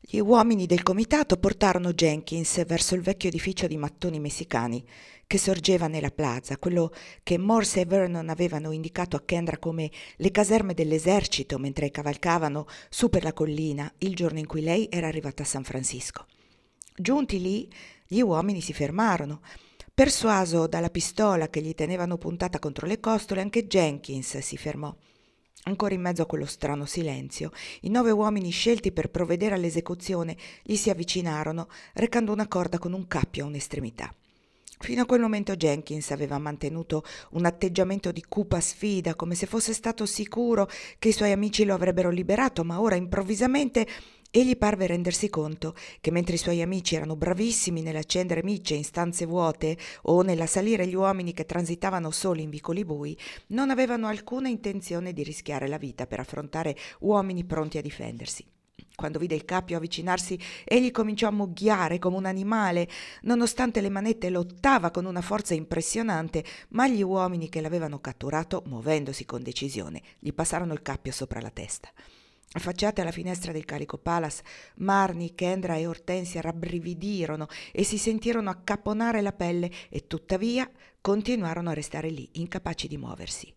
Gli uomini del comitato portarono Jenkins verso il vecchio edificio di mattoni messicani che sorgeva nella plaza, quello che Morse e Vernon avevano indicato a Kendra come le caserme dell'esercito mentre cavalcavano su per la collina il giorno in cui lei era arrivata a San Francisco. Giunti lì, gli uomini si fermarono. Persuaso dalla pistola che gli tenevano puntata contro le costole, anche Jenkins si fermò. Ancora in mezzo a quello strano silenzio, i 9 uomini scelti per provvedere all'esecuzione gli si avvicinarono, recando una corda con un cappio a un'estremità. Fino a quel momento Jenkins aveva mantenuto un atteggiamento di cupa sfida, come se fosse stato sicuro che i suoi amici lo avrebbero liberato, ma ora improvvisamente egli parve rendersi conto che mentre i suoi amici erano bravissimi nell'accendere micce in stanze vuote o nell'assalire gli uomini che transitavano soli in vicoli bui, non avevano alcuna intenzione di rischiare la vita per affrontare uomini pronti a difendersi. Quando vide il cappio avvicinarsi, egli cominciò a mugghiare come un animale. Nonostante le manette lottava con una forza impressionante, ma gli uomini che l'avevano catturato, muovendosi con decisione, gli passarono il cappio sopra la testa. Affacciate alla finestra del Calico Palace, Marnie, Kendra e Hortensia rabbrividirono e si sentirono accapponare la pelle e tuttavia continuarono a restare lì, incapaci di muoversi.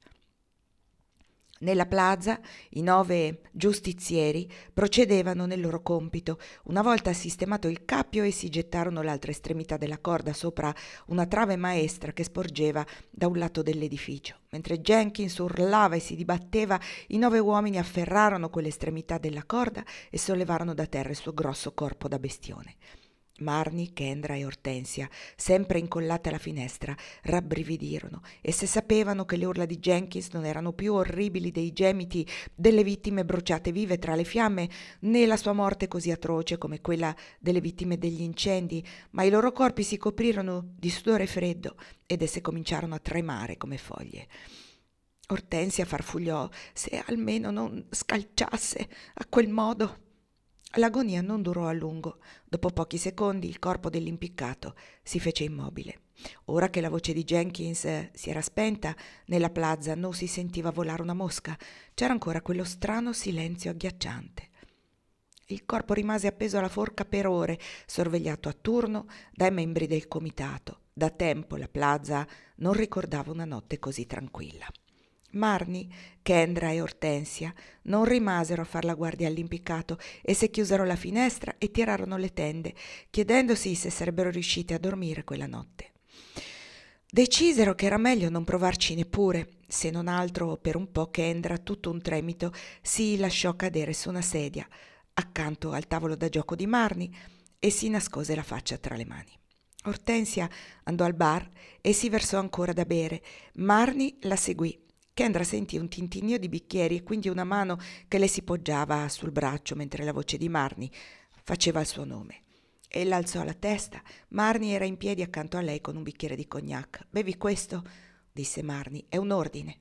Nella plaza i 9 giustizieri procedevano nel loro compito. Una volta sistemato il cappio, essi gettarono l'altra estremità della corda sopra una trave maestra che sporgeva da un lato dell'edificio. Mentre Jenkins urlava e si dibatteva, i 9 uomini afferrarono quell'estremità della corda e sollevarono da terra il suo grosso corpo da bestione. Marnie, Kendra e Hortensia, sempre incollate alla finestra, rabbrividirono e se sapevano che le urla di Jenkins non erano più orribili dei gemiti delle vittime bruciate vive tra le fiamme, né la sua morte così atroce come quella delle vittime degli incendi, ma i loro corpi si coprirono di sudore freddo ed esse cominciarono a tremare come foglie. Hortensia farfugliò: se almeno non scalciasse a quel modo. L'agonia non durò a lungo. Dopo pochi secondi il corpo dell'impiccato si fece immobile. Ora che la voce di Jenkins si era spenta, nella plaza non si sentiva volare una mosca. C'era ancora quello strano silenzio agghiacciante. Il corpo rimase appeso alla forca per ore, sorvegliato a turno dai membri del comitato. Da tempo la plaza non ricordava una notte così tranquilla. Marnie, Kendra e Hortensia non rimasero a far la guardia all'impiccato e se chiusero la finestra e tirarono le tende, chiedendosi se sarebbero riusciti a dormire quella notte. Decisero che era meglio non provarci neppure. Se non altro per un po' Kendra, tutto un tremito, si lasciò cadere su una sedia accanto al tavolo da gioco di Marnie e si nascose la faccia tra le mani. Hortensia andò al bar e si versò ancora da bere. Marnie la seguì. Kendra sentì un tintinnio di bicchieri e quindi una mano che le si poggiava sul braccio mentre la voce di Marnie faceva il suo nome. Ella alzò la testa. Marnie era in piedi accanto a lei con un bicchiere di cognac. «Bevi questo?» disse Marnie. «È un ordine».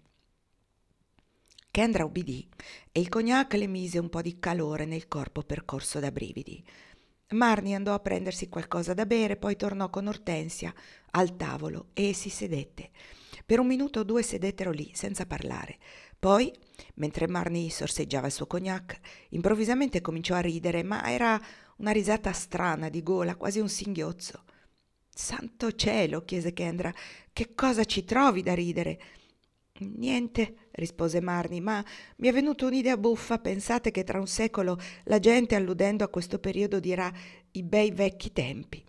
Kendra ubbidì e il cognac le mise un po' di calore nel corpo percorso da brividi. Marnie andò a prendersi qualcosa da bere, poi tornò con Hortensia al tavolo e si sedette. Per un minuto o due sedettero lì, senza parlare. Poi, mentre Marnie sorseggiava il suo cognac, improvvisamente cominciò a ridere, ma era una risata strana di gola, quasi un singhiozzo. «Santo cielo!» chiese Kendra. «Che cosa ci trovi da ridere?» «Niente», rispose Marnie, «ma mi è venuta un'idea buffa. Pensate che tra un secolo la gente, alludendo a questo periodo, dirà i bei vecchi tempi».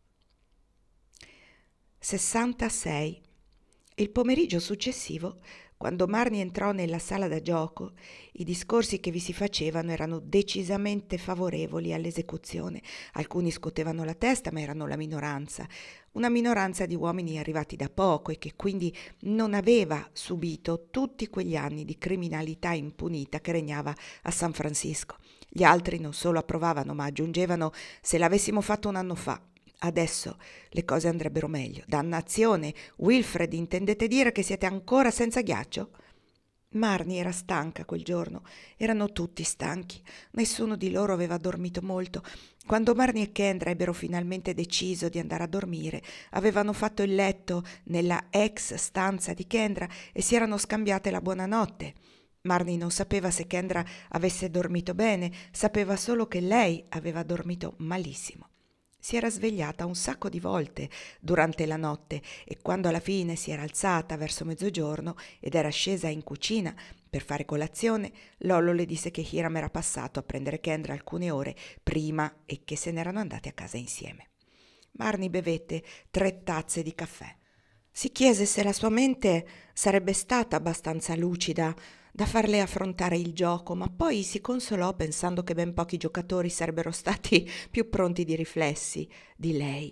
66. Il pomeriggio successivo, quando Marnie entrò nella sala da gioco, i discorsi che vi si facevano erano decisamente favorevoli all'esecuzione. Alcuni scotevano la testa, ma erano la minoranza, una minoranza di uomini arrivati da poco e che quindi non aveva subito tutti quegli anni di criminalità impunita che regnava a San Francisco. Gli altri non solo approvavano, ma aggiungevano: se l'avessimo fatto un anno fa. Adesso le cose andrebbero meglio. Dannazione! Wilfred, intendete dire che siete ancora senza ghiaccio? Marnie era stanca quel giorno. Erano tutti stanchi. Nessuno di loro aveva dormito molto. Quando Marnie e Kendra ebbero finalmente deciso di andare a dormire, avevano fatto il letto nella ex stanza di Kendra e si erano scambiate la buonanotte. Marnie non sapeva se Kendra avesse dormito bene, sapeva solo che lei aveva dormito malissimo. Si era svegliata un sacco di volte durante la notte e quando alla fine si era alzata verso mezzogiorno ed era scesa in cucina per fare colazione, Lollo le disse che Hiram era passato a prendere Kendra alcune ore prima e che se n'erano andati a casa insieme. Marnie bevette 3 tazze di caffè. Si chiese se la sua mente sarebbe stata abbastanza lucida da farle affrontare il gioco, ma poi si consolò pensando che ben pochi giocatori sarebbero stati più pronti di riflessi di lei.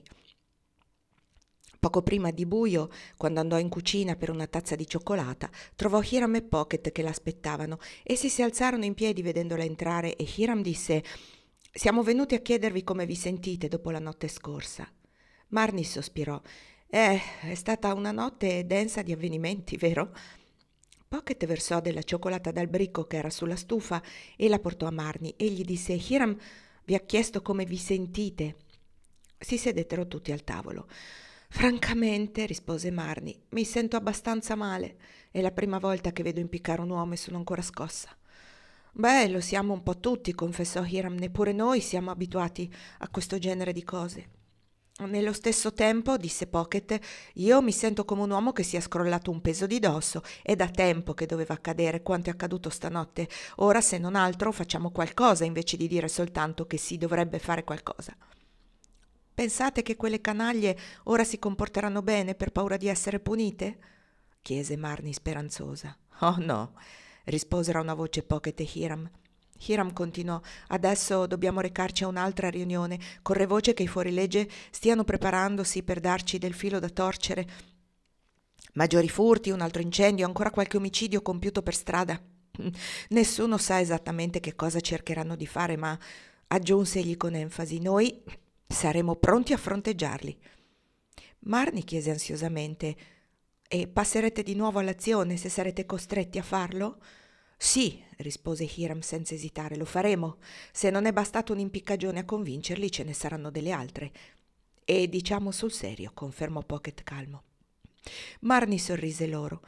Poco prima di buio, quando andò in cucina per una tazza di cioccolata, trovò Hiram e Pocket che l'aspettavano. Essi si alzarono in piedi vedendola entrare e Hiram disse: «Siamo venuti a chiedervi come vi sentite dopo la notte scorsa». Marnie sospirò. È stata una notte densa di avvenimenti, vero?» Pocket versò della cioccolata dal bricco che era sulla stufa e la portò a Marnie e gli disse: «Hiram vi ha chiesto come vi sentite». Si sedettero tutti al tavolo. «Francamente», rispose Marnie, «mi sento abbastanza male. È la prima volta che vedo impiccare un uomo e sono ancora scossa». «Beh, lo siamo un po' tutti», confessò Hiram, «neppure noi siamo abituati a questo genere di cose». «Nello stesso tempo», disse Pocket, «io mi sento come un uomo che si è scrollato un peso di dosso. È da tempo che doveva accadere quanto è accaduto stanotte. Ora, se non altro, facciamo qualcosa invece di dire soltanto che si dovrebbe fare qualcosa». «Pensate che quelle canaglie ora si comporteranno bene per paura di essere punite?» chiese Marnie speranzosa. «Oh no», risposero a una voce Pocket e Hiram. Hiram continuò: «Adesso dobbiamo recarci a un'altra riunione. Corre voce che i fuorilegge stiano preparandosi per darci del filo da torcere. Maggiori furti, un altro incendio, ancora qualche omicidio compiuto per strada. Nessuno sa esattamente che cosa cercheranno di fare, ma», aggiunse egli con enfasi, «noi saremo pronti a fronteggiarli». Marnie chiese ansiosamente: «E passerete di nuovo all'azione se sarete costretti a farlo?» «Sì», rispose Hiram senza esitare, «lo faremo. Se non è bastata un'impiccagione a convincerli, ce ne saranno delle altre». «E diciamo sul serio», confermò Pocket calmo. Marnie sorrise loro.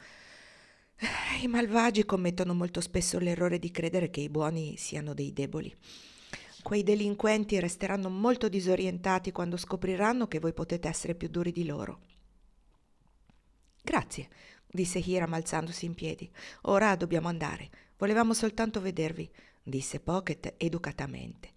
«I malvagi commettono molto spesso l'errore di credere che i buoni siano dei deboli. Quei delinquenti resteranno molto disorientati quando scopriranno che voi potete essere più duri di loro». «Grazie», disse Hiram alzandosi in piedi. «Ora dobbiamo andare. Volevamo soltanto vedervi», disse Pocket educatamente.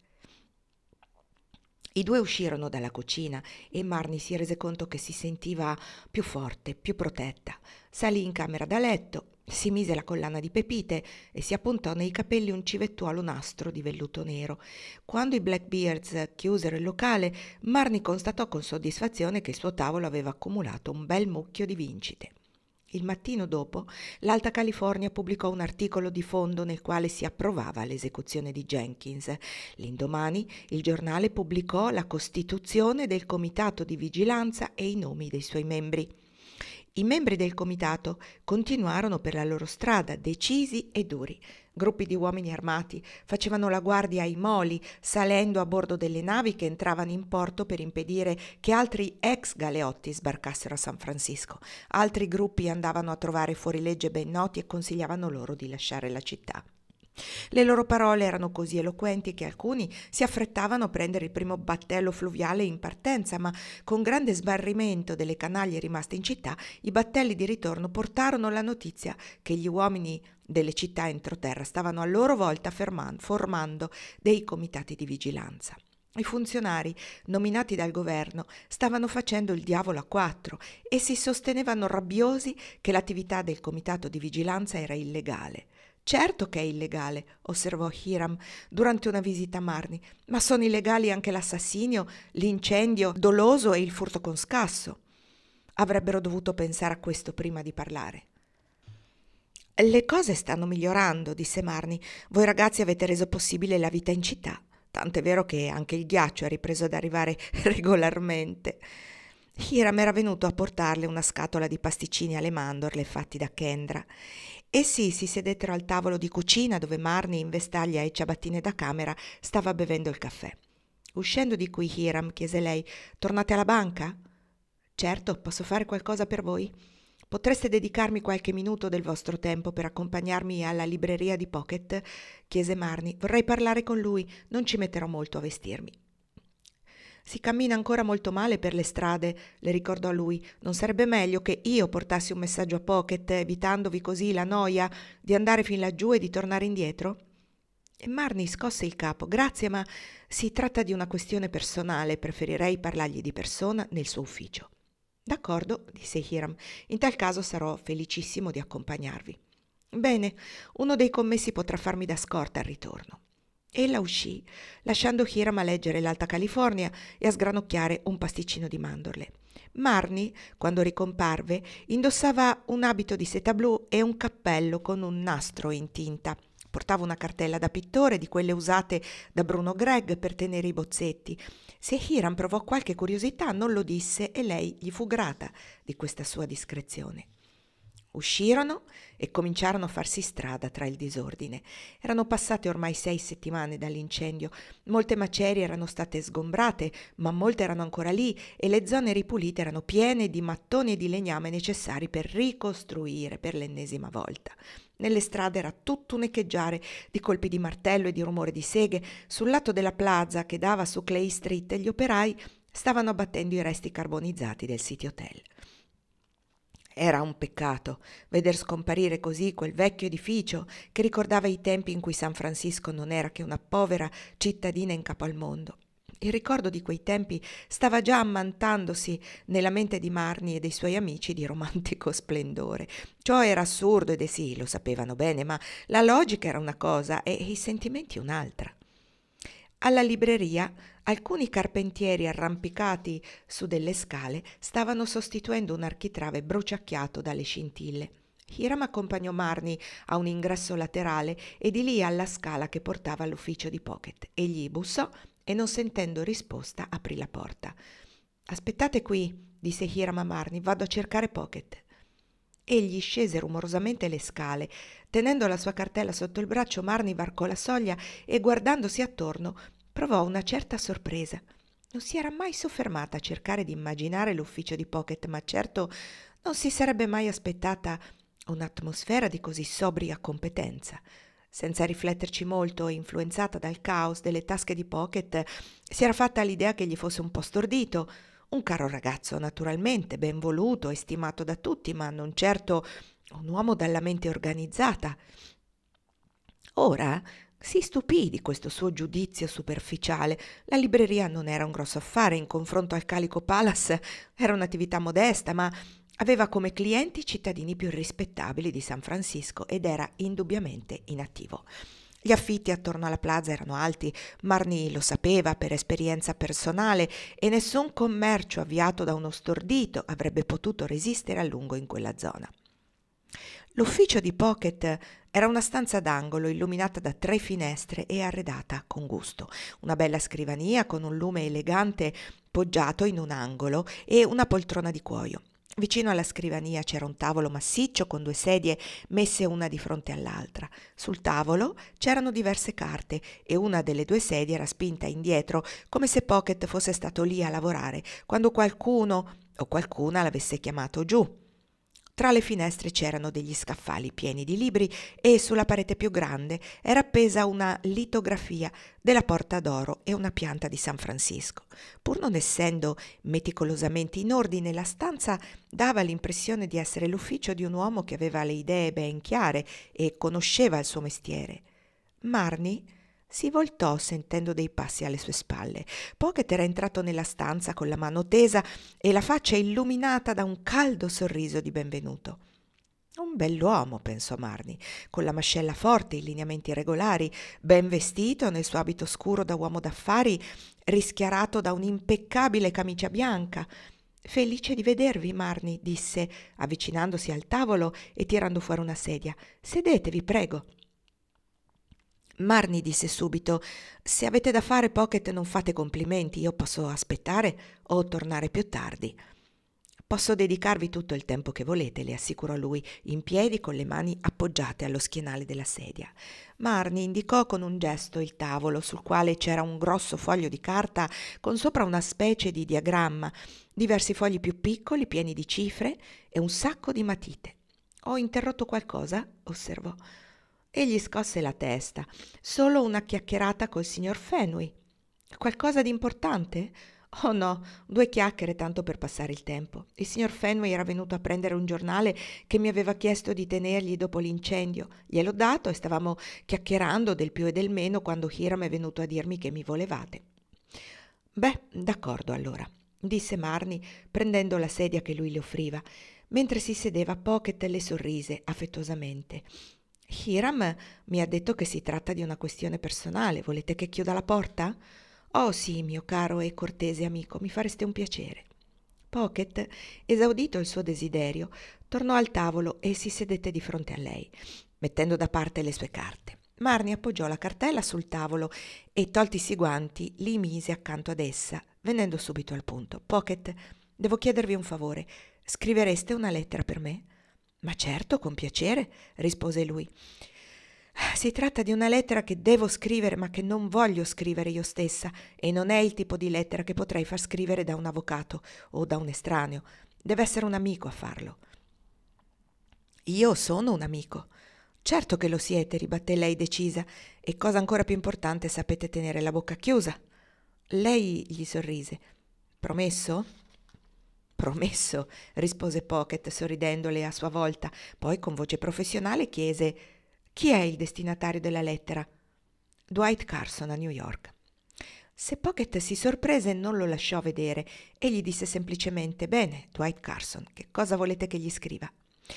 I due uscirono dalla cucina e Marnie si rese conto che si sentiva più forte, più protetta. Salì in camera da letto, si mise la collana di pepite e si appuntò nei capelli un civettuolo nastro di velluto nero. Quando i Blackbeards chiusero il locale, Marnie constatò con soddisfazione che il suo tavolo aveva accumulato un bel mucchio di vincite. Il mattino dopo, l'Alta California pubblicò un articolo di fondo nel quale si approvava l'esecuzione di Jenkins. L'indomani il giornale pubblicò la costituzione del comitato di vigilanza e i nomi dei suoi membri. I membri del comitato continuarono per la loro strada, decisi e duri. Gruppi di uomini armati facevano la guardia ai moli, salendo a bordo delle navi che entravano in porto per impedire che altri ex galeotti sbarcassero a San Francisco. Altri gruppi andavano a trovare fuorilegge ben noti e consigliavano loro di lasciare la città. Le loro parole erano così eloquenti che alcuni si affrettavano a prendere il primo battello fluviale in partenza, ma con grande sbarrimento delle canaglie rimaste in città, i battelli di ritorno portarono la notizia che gli uomini delle città entroterra stavano a loro volta formando dei comitati di vigilanza. I funzionari nominati dal governo stavano facendo il diavolo a 4 e si sostenevano rabbiosi che l'attività del comitato di vigilanza era illegale. «Certo che è illegale», osservò Hiram durante una visita a Marnie, «ma sono illegali anche l'assassinio, l'incendio doloso e il furto con scasso». Avrebbero dovuto pensare a questo prima di parlare. «Le cose stanno migliorando», disse Marnie. «Voi ragazzi avete reso possibile la vita in città. Tant'è vero che anche il ghiaccio è ripreso ad arrivare regolarmente». Hiram era venuto a portarle una scatola di pasticcini alle mandorle fatti da Kendra. Essi si sedettero al tavolo di cucina dove Marnie, in vestaglia e ciabattine da camera, stava bevendo il caffè. Uscendo di qui, Hiram chiese lei: «Tornate alla banca?» «Certo, posso fare qualcosa per voi?» Potreste dedicarmi qualche minuto del vostro tempo per accompagnarmi alla libreria di Pocket? Chiese Marnie. Vorrei parlare con lui, non ci metterò molto a vestirmi. Si cammina ancora molto male per le strade, le ricordò lui. Non sarebbe meglio che io portassi un messaggio a Pocket, evitandovi così la noia di andare fin laggiù e di tornare indietro? E Marnie scosse il capo. Grazie, ma si tratta di una questione personale, preferirei parlargli di persona nel suo ufficio. D'accordo, disse Hiram, in tal caso sarò felicissimo di accompagnarvi. Bene, uno dei commessi potrà farmi da scorta al ritorno. Ella uscì, lasciando Hiram a leggere l'Alta California e a sgranocchiare un pasticcino di mandorle. Marnie, quando ricomparve, indossava un abito di seta blu e un cappello con un nastro in tinta. Portava una cartella da pittore, di quelle usate da Bruno Gregg per tenere i bozzetti. Se Hiram provò qualche curiosità, non lo disse e lei gli fu grata di questa sua discrezione. Uscirono e cominciarono a farsi strada tra il disordine. Erano passate ormai 6 settimane dall'incendio. Molte macerie erano state sgombrate, ma molte erano ancora lì e le zone ripulite erano piene di mattoni e di legname necessari per ricostruire per l'ennesima volta. Nelle strade era tutto un echeggiare di colpi di martello e di rumore di seghe. Sul lato della plaza che dava su Clay Street gli operai stavano abbattendo i resti carbonizzati del City Hotel. Era un peccato veder scomparire così quel vecchio edificio che ricordava i tempi in cui San Francisco non era che una povera cittadina in capo al mondo. Il ricordo di quei tempi stava già ammantandosi nella mente di Marnie e dei suoi amici di romantico splendore. Ciò era assurdo ed sì, lo sapevano bene, ma la logica era una cosa e i sentimenti un'altra. Alla libreria alcuni carpentieri arrampicati su delle scale stavano sostituendo un architrave bruciacchiato dalle scintille. Hiram accompagnò Marnie a un ingresso laterale e di lì alla scala che portava all'ufficio di Pocket. Egli bussò e, non sentendo risposta, aprì la porta. «Aspettate qui», disse Hiram a Marnie, «vado a cercare Pocket». Egli scese rumorosamente le scale. Tenendo la sua cartella sotto il braccio, Marnie varcò la soglia e, guardandosi attorno, provò una certa sorpresa. Non si era mai soffermata a cercare di immaginare l'ufficio di Pocket, ma certo non si sarebbe mai aspettata un'atmosfera di così sobria competenza. Senza rifletterci molto, influenzata dal caos delle tasche di Pocket, si era fatta l'idea che gli fosse un po' stordito. Un caro ragazzo, naturalmente, ben voluto e stimato da tutti, ma non certo un uomo dalla mente organizzata. Ora si stupì di questo suo giudizio superficiale. La libreria non era un grosso affare in confronto al Calico Palace, era un'attività modesta, ma aveva come clienti i cittadini più rispettabili di San Francisco ed era indubbiamente inattivo. Gli affitti attorno alla plaza erano alti, Marnie lo sapeva per esperienza personale e nessun commercio avviato da uno stordito avrebbe potuto resistere a lungo in quella zona. L'ufficio di Pocket era una stanza d'angolo illuminata da 3 finestre e arredata con gusto. Una bella scrivania con un lume elegante poggiato in un angolo e una poltrona di cuoio. Vicino alla scrivania c'era un tavolo massiccio con 2 sedie messe una di fronte all'altra. Sul tavolo c'erano diverse carte e una delle 2 sedie era spinta indietro come se Pocket fosse stato lì a lavorare quando qualcuno o qualcuna l'avesse chiamato giù. Tra le finestre c'erano degli scaffali pieni di libri e sulla parete più grande era appesa una litografia della Porta d'Oro e una pianta di San Francisco. Pur non essendo meticolosamente in ordine, la stanza dava l'impressione di essere l'ufficio di un uomo che aveva le idee ben chiare e conosceva il suo mestiere. Marnie si voltò sentendo dei passi alle sue spalle. Pocket era entrato nella stanza con la mano tesa e la faccia illuminata da un caldo sorriso di benvenuto. Un bell'uomo, pensò Marnie, con la mascella forte, i lineamenti regolari, ben vestito nel suo abito scuro da uomo d'affari, rischiarato da un'impeccabile camicia bianca. «Felice di vedervi, Marnie», disse, avvicinandosi al tavolo e tirando fuori una sedia. «Sedetevi, prego». Marnie disse subito: «Se avete da fare, Pocket, non fate complimenti, io posso aspettare o tornare più tardi». Posso dedicarvi tutto il tempo che volete, le assicurò lui, in piedi con le mani appoggiate allo schienale della sedia. Marnie indicò con un gesto il tavolo, sul quale c'era un grosso foglio di carta con sopra una specie di diagramma, diversi fogli più piccoli pieni di cifre e un sacco di matite. «Ho interrotto qualcosa?» osservò. Egli scosse la testa. «Solo una chiacchierata col signor Fenway». «Qualcosa di importante?» «Oh no, 2 chiacchiere tanto per passare il tempo. Il signor Fenway era venuto a prendere un giornale che mi aveva chiesto di tenergli dopo l'incendio. Gliel'ho dato e stavamo chiacchierando del più e del meno quando Hiram è venuto a dirmi che mi volevate». «Beh, d'accordo allora», disse Marnie, prendendo la sedia che lui le offriva. Mentre si sedeva, Pocket le sorrise affettuosamente. «Hiram mi ha detto che si tratta di una questione personale. Volete che chiuda la porta?» «Oh sì, mio caro e cortese amico, mi fareste un piacere». Pocket, esaudito il suo desiderio, tornò al tavolo e si sedette di fronte a lei, mettendo da parte le sue carte. Marnie appoggiò la cartella sul tavolo e, toltisi i guanti, li mise accanto ad essa, venendo subito al punto. «Pocket, devo chiedervi un favore. Scrivereste una lettera per me?» «Ma certo, con piacere», rispose lui. «Si tratta di una lettera che devo scrivere ma che non voglio scrivere io stessa e non è il tipo di lettera che potrei far scrivere da un avvocato o da un estraneo. Deve essere un amico a farlo». «Io sono un amico». «Certo che lo siete», ribatté lei decisa, «e cosa ancora più importante, sapete tenere la bocca chiusa». Lei gli sorrise. «Promesso?» «Promesso», rispose Pocket sorridendole a sua volta, poi con voce professionale chiese: «Chi è il destinatario della lettera?» «Dwight Carson a New York». Se Pocket si sorprese non lo lasciò vedere e gli disse semplicemente: «Bene, Dwight Carson, che cosa volete che gli scriva?»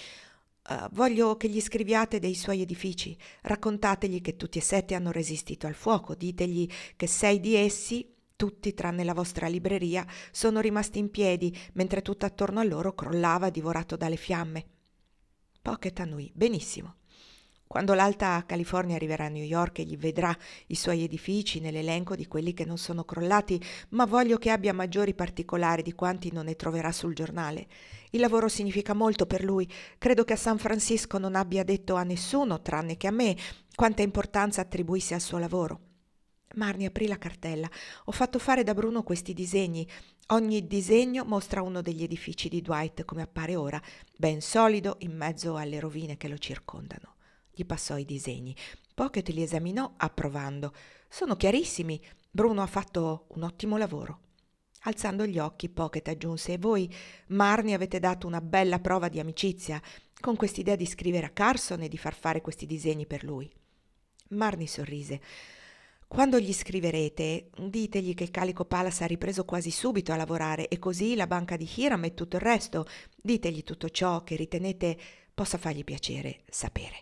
«Voglio che gli scriviate dei suoi edifici. Raccontategli che tutti e 7 hanno resistito al fuoco. Ditegli che 6 di essi, tutti tranne la vostra libreria, sono rimasti in piedi mentre tutto attorno a loro crollava divorato dalle fiamme». Pocket annui. «Benissimo. Quando l'Alta California arriverà a New York e gli vedrà i suoi edifici nell'elenco di quelli che non sono crollati, ma voglio che abbia maggiori particolari di quanti non ne troverà sul giornale. Il lavoro significa molto per lui. Credo che a San Francisco non abbia detto a nessuno, tranne che a me, quanta importanza attribuisse al suo lavoro». Marnie aprì la cartella. «Ho fatto fare da Bruno questi disegni. Ogni disegno mostra uno degli edifici di Dwight come appare ora, ben solido in mezzo alle rovine che lo circondano». Gli passò i disegni. Pocket li esaminò approvando. «Sono chiarissimi. Bruno ha fatto un ottimo lavoro». Alzando gli occhi, Pocket aggiunse: «E voi, Marnie, avete dato una bella prova di amicizia con quest'idea di scrivere a Carson e di far fare questi disegni per lui». Marnie sorrise. «Quando gli scriverete, ditegli che il Calico Palace ha ripreso quasi subito a lavorare e così la banca di Hiram e tutto il resto. Ditegli tutto ciò che ritenete possa fargli piacere sapere».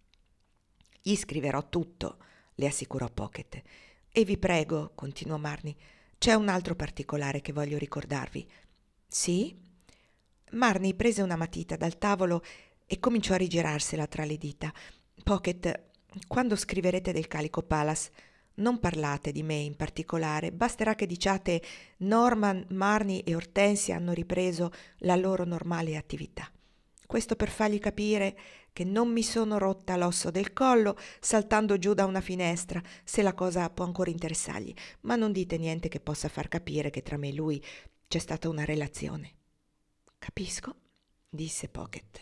«Gli scriverò tutto», le assicurò Pocket. «E vi prego», continuò Marnie, «c'è un altro particolare che voglio ricordarvi». «Sì?» Marnie prese una matita dal tavolo e cominciò a rigirarsela tra le dita. «Pocket, quando scriverete del Calico Palace, non parlate di me in particolare. Basterà che diciate: Norman, Marnie e Hortensia hanno ripreso la loro normale attività. Questo per fargli capire che non mi sono rotta l'osso del collo saltando giù da una finestra, se la cosa può ancora interessargli, ma non dite niente che possa far capire che tra me e lui c'è stata una relazione». «Capisco», disse Pocket.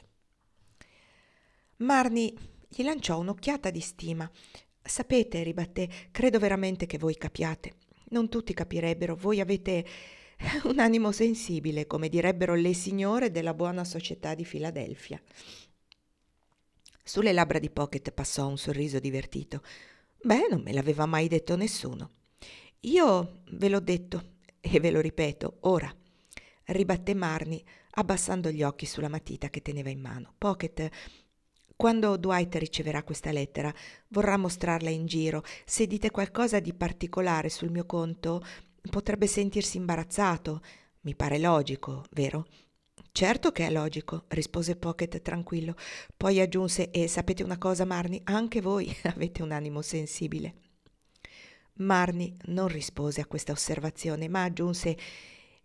Marnie gli lanciò un'occhiata di stima. «Sapete», ribatté, «credo veramente che voi capiate. Non tutti capirebbero. Voi avete un animo sensibile, come direbbero le signore della buona società di Filadelfia». Sulle labbra di Pocket passò un sorriso divertito. «Beh, non me l'aveva mai detto nessuno». «Io ve l'ho detto e ve lo ripeto ora», ribatté Marnie, abbassando gli occhi sulla matita che teneva in mano. «Pocket, quando Dwight riceverà questa lettera, vorrà mostrarla in giro. Se dite qualcosa di particolare sul mio conto, potrebbe sentirsi imbarazzato. Mi pare logico, vero?» «Certo che è logico», rispose Pocket tranquillo. Poi aggiunse: «E sapete una cosa, Marnie? Anche voi avete un animo sensibile». Marnie non rispose a questa osservazione, ma aggiunse: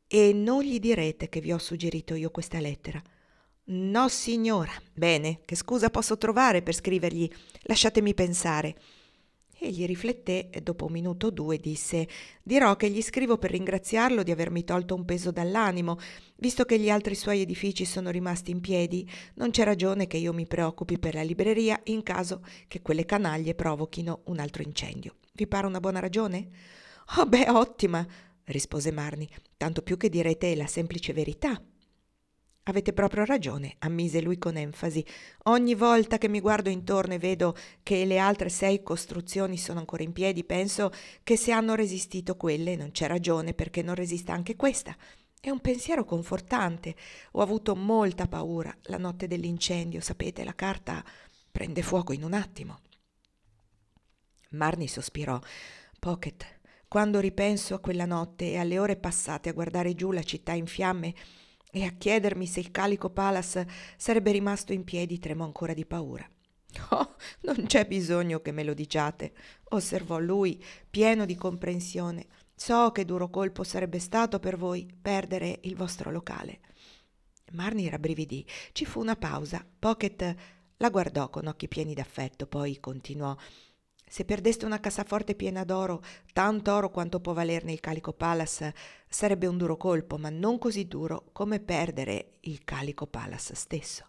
E non gli direte che vi ho suggerito io questa lettera. No, signora. Bene, che scusa posso trovare per scrivergli? Lasciatemi pensare. Egli rifletté e dopo un minuto o due disse: dirò che gli scrivo per ringraziarlo di avermi tolto un peso dall'animo. Visto che gli altri suoi edifici sono rimasti in piedi, non c'è ragione che io mi preoccupi per la libreria in caso che quelle canaglie provochino un altro incendio. Vi pare una buona ragione? Oh, beh, ottima, rispose Marnie, tanto più che direte la semplice verità. Avete proprio ragione, ammise lui con enfasi. Ogni volta che mi guardo intorno e vedo che le altre 6 costruzioni sono ancora in piedi, penso che se hanno resistito quelle non c'è ragione perché non resista anche questa. È un pensiero confortante. Ho avuto molta paura la notte dell'incendio, sapete, la carta prende fuoco in un attimo. Marnie sospirò. Pocket, quando ripenso a quella notte e alle ore passate a guardare giù la città in fiamme e a chiedermi se il Calico Palace sarebbe rimasto in piedi, tremo ancora di paura. Oh, non c'è bisogno che me lo diciate, osservò lui, pieno di comprensione. So che duro colpo sarebbe stato per voi perdere il vostro locale. Marnie rabbrividì. Ci fu una pausa. Pocket la guardò con occhi pieni d'affetto, poi continuò. Se perdeste una cassaforte piena d'oro, tanto oro quanto può valerne il Calico Palace, sarebbe un duro colpo, ma non così duro come perdere il Calico Palace stesso.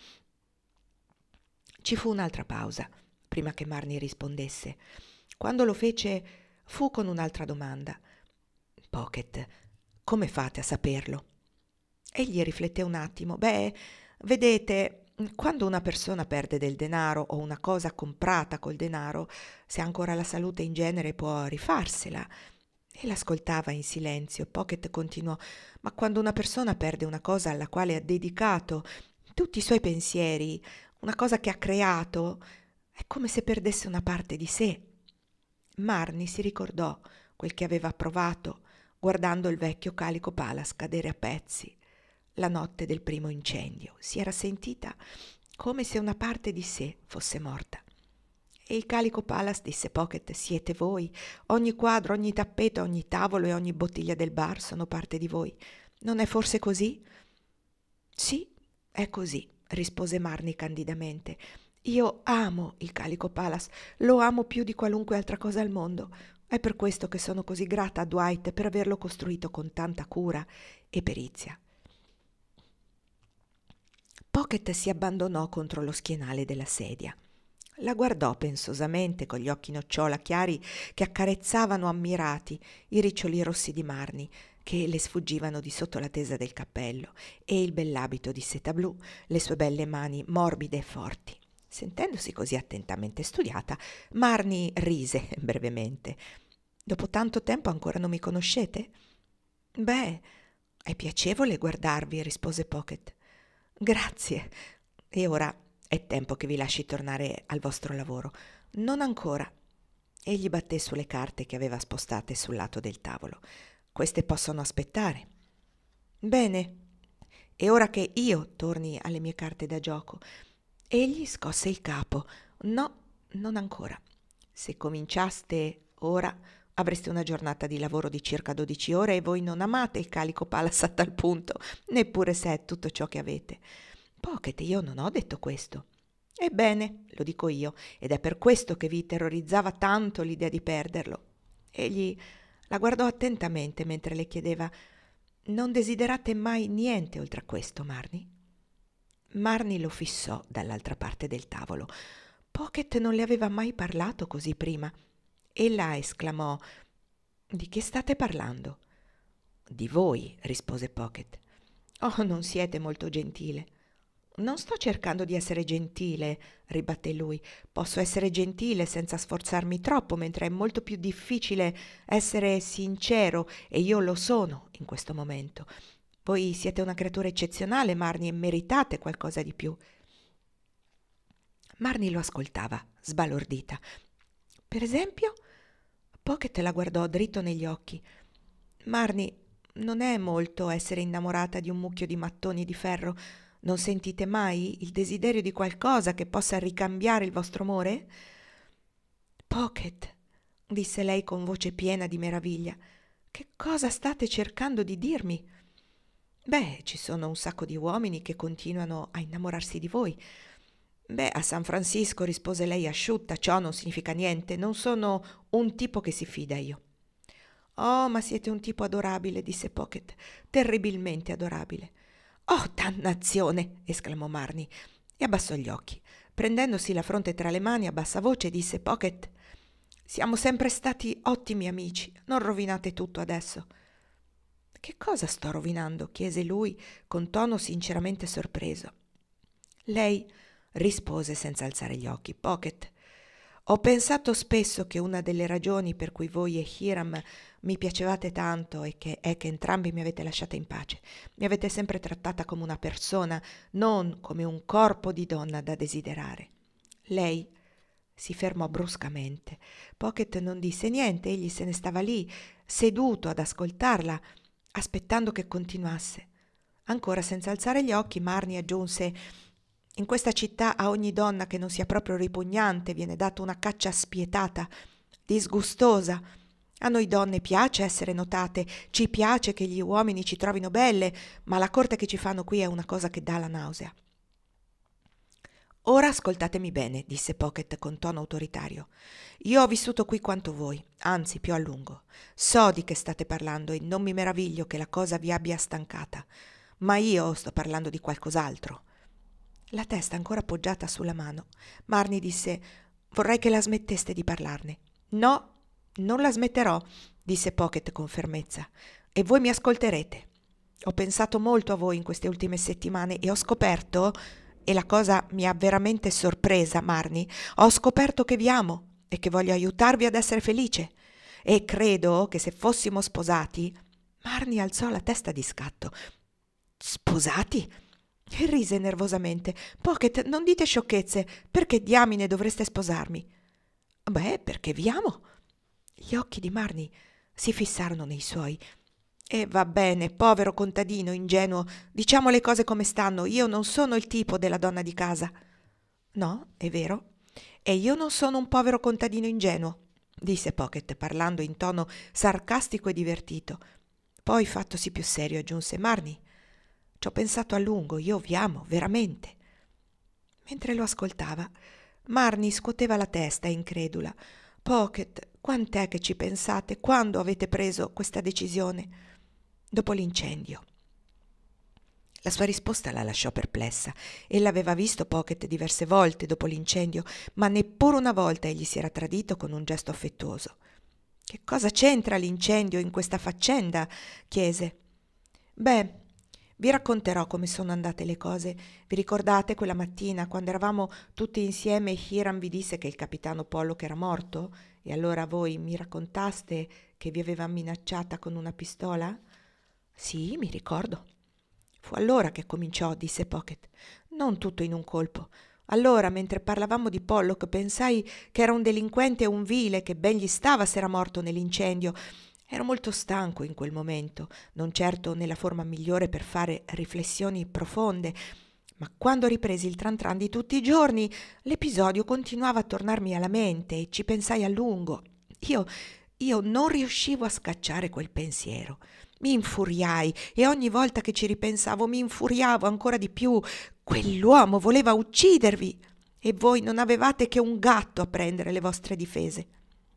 Ci fu un'altra pausa, prima che Marnie rispondesse. Quando lo fece, fu con un'altra domanda. Pocket, come fate a saperlo? Egli rifletté un attimo. Beh, vedete, quando una persona perde del denaro o una cosa comprata col denaro, se ha ancora la salute in genere può rifarsela. E l'ascoltava in silenzio. Pocket continuò: ma quando una persona perde una cosa alla quale ha dedicato tutti i suoi pensieri, una cosa che ha creato, è come se perdesse una parte di sé. Marnie si ricordò quel che aveva provato guardando il vecchio Calico Palace cadere a pezzi. La notte del primo incendio si era sentita come se una parte di sé fosse morta. E il Calico Palace, disse Pocket, siete voi. Ogni quadro, ogni tappeto, ogni tavolo e ogni bottiglia del bar sono parte di voi. Non è forse così? Sì, è così, rispose Marnie candidamente. Io amo il Calico Palace, lo amo più di qualunque altra cosa al mondo. È per questo che sono così grata a Dwight per averlo costruito con tanta cura e perizia. Pocket si abbandonò contro lo schienale della sedia. La guardò pensosamente con gli occhi nocciola chiari che accarezzavano ammirati i riccioli rossi di Marnie che le sfuggivano di sotto la tesa del cappello e il bell'abito di seta blu, le sue belle mani morbide e forti. Sentendosi così attentamente studiata, Marnie rise brevemente. «Dopo tanto tempo ancora non mi conoscete?» «Beh, è piacevole guardarvi», rispose Pocket. «Grazie. E ora è tempo che vi lasci tornare al vostro lavoro». «Non ancora». Egli batté sulle carte che aveva spostate sul lato del tavolo. «Queste possono aspettare». «Bene. E ora che io torni alle mie carte da gioco?» Egli scosse il capo. «No, non ancora. Se cominciaste ora avreste una giornata di lavoro di circa 12 ore e voi non amate il Calico Palace a tal punto, neppure se è tutto ciò che avete». «Pocket, io non ho detto questo». «Ebbene, lo dico io, ed è per questo che vi terrorizzava tanto l'idea di perderlo». Egli la guardò attentamente mentre le chiedeva: «Non desiderate mai niente oltre a questo, Marnie?» Marnie lo fissò dall'altra parte del tavolo. Pocket non le aveva mai parlato così prima. Ella esclamò: «Di che state parlando?» «Di voi», rispose Pocket. «Oh, non siete molto gentile». «Non sto cercando di essere gentile», ribatté lui. «Posso essere gentile senza sforzarmi troppo, mentre è molto più difficile essere sincero, e io lo sono in questo momento. Voi siete una creatura eccezionale, Marnie, e meritate qualcosa di più». Marnie lo ascoltava, sbalordita. «Per esempio?» Pocket la guardò dritto negli occhi. «Marnie, non è molto essere innamorata di un mucchio di mattoni di ferro. Non sentite mai il desiderio di qualcosa che possa ricambiare il vostro amore?» «Pocket», disse lei con voce piena di meraviglia, «che cosa state cercando di dirmi?» Beh, ci sono un sacco di uomini che continuano a innamorarsi di voi. Beh, a San Francisco, rispose lei asciutta, ciò non significa niente, non sono un tipo che si fida io. Oh, ma siete un tipo adorabile, disse Pocket, terribilmente adorabile. Oh, dannazione! Esclamò Marnie e abbassò gli occhi. Prendendosi la fronte tra le mani a bassa voce disse Pocket: siamo sempre stati ottimi amici, non rovinate tutto adesso. Che cosa sto rovinando? Chiese lui con tono sinceramente sorpreso. Lei rispose senza alzare gli occhi. Pocket, ho pensato spesso che una delle ragioni per cui voi e Hiram mi piacevate tanto è che entrambi mi avete lasciata in pace. Mi avete sempre trattata come una persona, non come un corpo di donna da desiderare. Lei si fermò bruscamente. Pocket non disse niente, egli se ne stava lì, seduto ad ascoltarla, aspettando che continuasse. Ancora senza alzare gli occhi, Marnie aggiunse: in questa città a ogni donna che non sia proprio ripugnante viene data una caccia spietata, disgustosa. A noi donne piace essere notate, ci piace che gli uomini ci trovino belle, ma la corte che ci fanno qui è una cosa che dà la nausea. Ora ascoltatemi bene, disse Pocket con tono autoritario. Io ho vissuto qui quanto voi, anzi più a lungo. So di che state parlando e non mi meraviglio che la cosa vi abbia stancata, ma io sto parlando di qualcos'altro. La testa ancora appoggiata sulla mano, Marnie disse: vorrei che la smetteste di parlarne. No, non la smetterò, disse Pocket con fermezza, e voi mi ascolterete. Ho pensato molto a voi in queste ultime settimane e ho scoperto, e la cosa mi ha veramente sorpresa, Marnie, ho scoperto che vi amo e che voglio aiutarvi ad essere felice. E credo che se fossimo sposati... Marnie alzò la testa di scatto. Sposati? E rise nervosamente. Pocket, non dite sciocchezze. Perché diamine dovreste sposarmi? Beh, perché vi amo. Gli occhi di Marnie si fissarono nei suoi. E va bene, povero contadino ingenuo, diciamo le cose come stanno. Io non sono il tipo della donna di casa. No, è vero. E io non sono un povero contadino ingenuo, disse Pocket parlando in tono sarcastico e divertito. Poi, fattosi più serio, aggiunse: Marnie, ci ho pensato a lungo, io vi amo, veramente. Mentre lo ascoltava, Marnie scuoteva la testa, incredula. Pocket, quant'è che ci pensate? Quando avete preso questa decisione? Dopo l'incendio. La sua risposta la lasciò perplessa. Ella aveva visto Pocket diverse volte dopo l'incendio, ma neppure una volta egli si era tradito con un gesto affettuoso. Che cosa c'entra l'incendio in questa faccenda? Chiese. Beh, vi racconterò come sono andate le cose. Vi ricordate quella mattina quando eravamo tutti insieme e Hiram vi disse che il capitano Pollock era morto? E allora voi mi raccontaste che vi aveva minacciata con una pistola? Sì, mi ricordo. Fu allora che cominciò, disse Pocket. Non tutto in un colpo. Allora, mentre parlavamo di Pollock, pensai che era un delinquente e un vile, che ben gli stava se era morto nell'incendio. Ero molto stanco in quel momento, non certo nella forma migliore per fare riflessioni profonde, ma quando ripresi il tran tran di tutti i giorni, l'episodio continuava a tornarmi alla mente e ci pensai a lungo. Io non riuscivo a scacciare quel pensiero. Mi infuriai e ogni volta che ci ripensavo mi infuriavo ancora di più. Quell'uomo voleva uccidervi e voi non avevate che un gatto a prendere le vostre difese.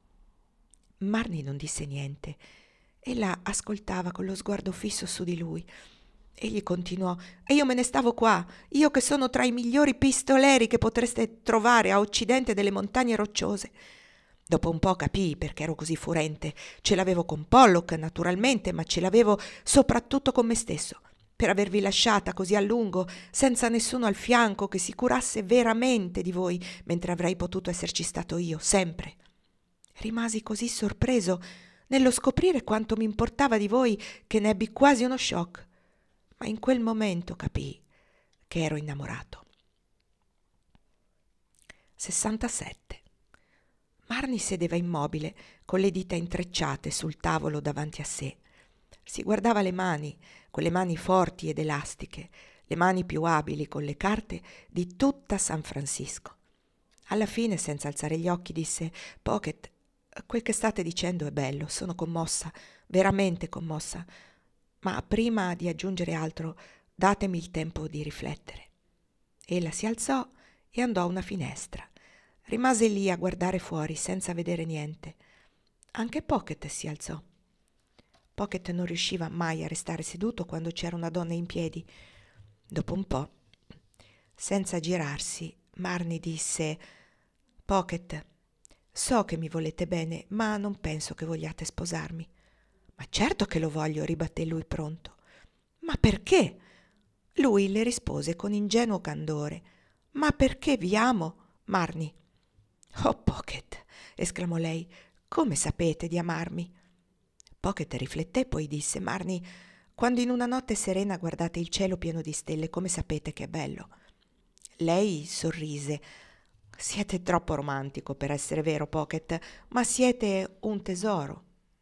Marnie non disse niente. Ella ascoltava con lo sguardo fisso su di lui. Egli continuò: e io me ne stavo qua, io che sono tra i migliori pistoleri che potreste trovare a occidente delle montagne rocciose. Dopo un po' capii perché ero così furente. Ce l'avevo con Pollock, naturalmente, ma ce l'avevo soprattutto con me stesso, per avervi lasciata così a lungo, senza nessuno al fianco che si curasse veramente di voi, mentre avrei potuto esserci stato io, sempre. Rimasi così sorpreso nello scoprire quanto mi importava di voi che ne ebbi quasi uno shock, ma in quel momento capii che ero innamorato. 67. Marnie sedeva immobile, con le dita intrecciate sul tavolo davanti a sé. Si guardava le mani, quelle mani forti ed elastiche, le mani più abili con le carte di tutta San Francisco. Alla fine, senza alzare gli occhi, disse: Pocket, quel che state dicendo è bello, sono commossa, veramente commossa, Ma prima di aggiungere altro, datemi il tempo di riflettere. Ella si alzò e andò a una finestra. Rimase lì a guardare fuori senza vedere niente. Anche Pocket si alzò. Pocket non riusciva mai a restare seduto quando c'era una donna in piedi. Dopo un po', senza girarsi, Marnie disse: Pocket, so che mi volete bene, ma non penso che vogliate sposarmi. Ma certo che lo voglio, ribatté lui pronto. Ma perché? Lui le rispose con ingenuo candore. Ma perché vi amo, Marnie? Oh, Pocket, esclamò lei, come sapete di amarmi? Pocket rifletté, poi disse: Marnie, quando in una notte serena guardate il cielo pieno di stelle, come sapete che è bello? Lei sorrise. Siete troppo romantico per essere vero, Pocket, ma siete un tesoro.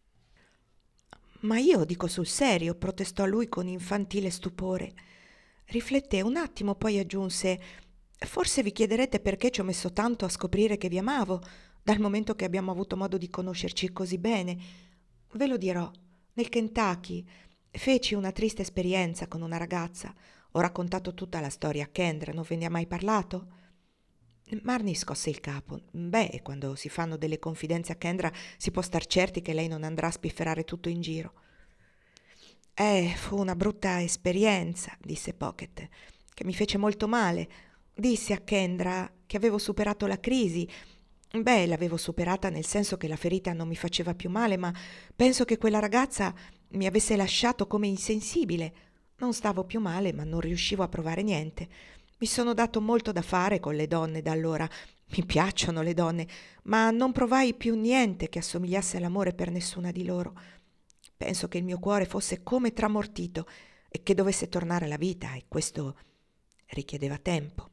Ma io dico sul serio, protestò lui con infantile stupore. Rifletté un attimo, poi aggiunse: forse vi chiederete perché ci ho messo tanto a scoprire che vi amavo, dal momento che abbiamo avuto modo di conoscerci così bene. Ve lo dirò. Nel Kentucky feci una triste esperienza con una ragazza. Ho raccontato tutta la storia a Kendra, non ve ne ha mai parlato? Marnie scosse il capo. Beh, quando si fanno delle confidenze a Kendra si può star certi che lei non andrà a spifferare tutto in giro. Fu una brutta esperienza, disse Pocket, che mi fece molto male. Dissi a Kendra che avevo superato la crisi. Beh, l'avevo superata nel senso che la ferita non mi faceva più male, ma penso che quella ragazza mi avesse lasciato come insensibile. Non stavo più male, ma non riuscivo a provare niente. Mi sono dato molto da fare con le donne da allora. Mi piacciono le donne, ma non provai più niente che assomigliasse all'amore per nessuna di loro. Penso che il mio cuore fosse come tramortito e che dovesse tornare alla vita, e questo richiedeva tempo.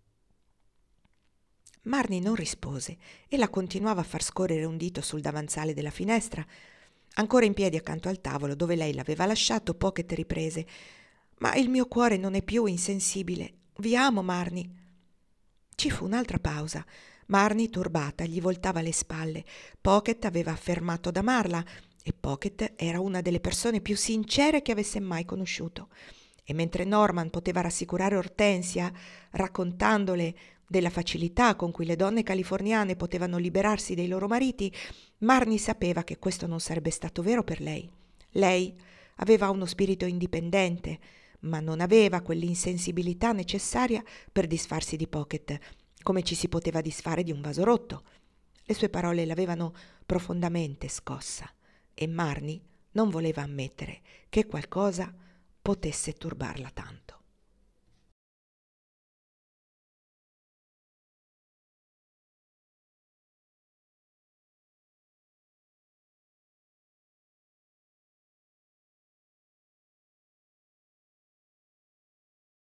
Marnie non rispose. Ella continuava a far scorrere un dito sul davanzale della finestra. Ancora in piedi accanto al tavolo dove lei l'aveva lasciato, Pocket riprese: ma il mio cuore non è più insensibile. Vi amo, Marnie. Ci fu un'altra pausa. Marnie, turbata, gli voltava le spalle. Pocket aveva affermato d'amarla e Pocket era una delle persone più sincere che avesse mai conosciuto. E mentre Norman poteva rassicurare Ortensia raccontandole della facilità con cui le donne californiane potevano liberarsi dei loro mariti, Marnie sapeva che questo non sarebbe stato vero per lei. Lei aveva uno spirito indipendente, ma non aveva quell'insensibilità necessaria per disfarsi di Pocket, come ci si poteva disfare di un vaso rotto. Le sue parole l'avevano profondamente scossa e Marnie non voleva ammettere che qualcosa potesse turbarla tanto.